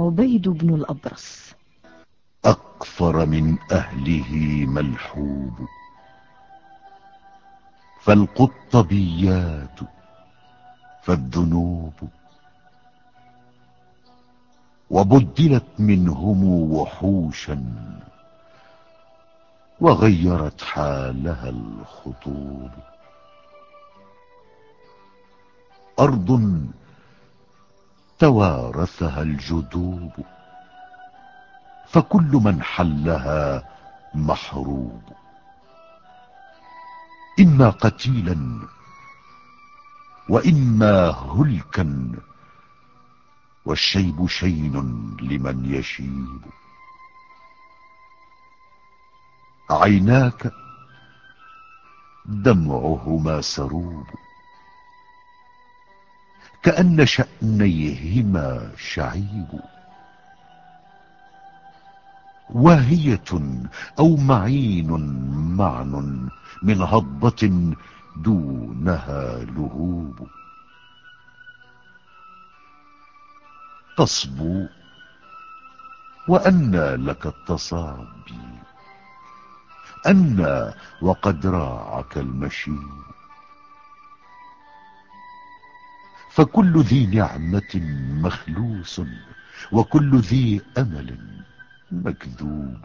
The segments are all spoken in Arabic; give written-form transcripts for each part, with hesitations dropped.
عبيد بن الأبرص. أكثر من أهله ملحوب، فالقطبيات فالذنوب، وبدلت منهم وحوشا وغيرت حالها الخطوب. أرض توارثها الجدوب، فكل من حلها محروب، إما قتيلا وإما هلكا، والشيب شين لمن يشيب. عيناك دمعهما سروب، كأن شأنيهما شعيب. واهية أو معين معن، من هضبة دونها لهوب. تصبو وأنى لك التصابي، أنى وقد راعك المشيب. فكل ذي نعمة مخلوس، وكل ذي أمل مكذوب،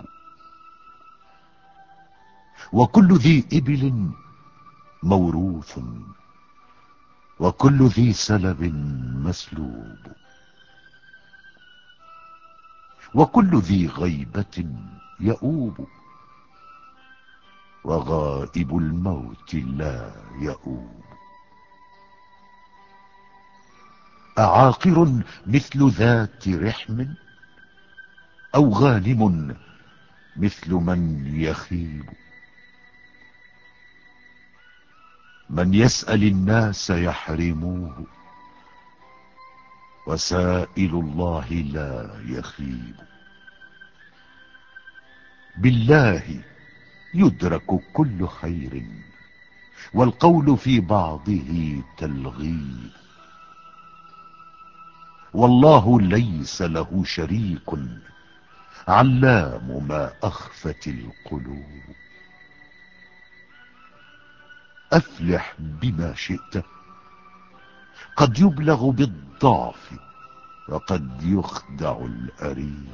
وكل ذي إبل موروث، وكل ذي سلب مسلوب، وكل ذي غيبة يؤوب، وغائب الموت لا يؤوب. أعاقر مثل ذات رحم، أو غانم مثل من يخيب. من يسأل الناس يحرموه، وسائل الله لا يخيب. بالله يدرك كل خير، والقول في بعضه تلغيب. والله ليس له شريك، علام ما أخفت القلوب. أفلح بما شئت، قد يبلغ بالضعف، وقد يخدع الأريب.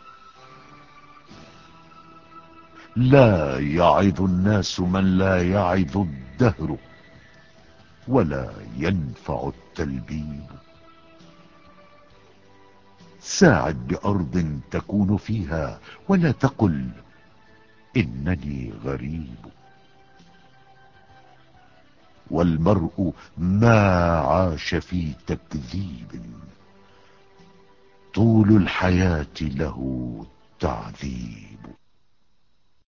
لا يعظ الناس من لا يعظ الدهر، ولا ينفع التلبيب. ساعد بأرض تكون فيها، ولا تقل إنني غريب. والمرء ما عاش في تكذيب، طول الحياة له تعذيب.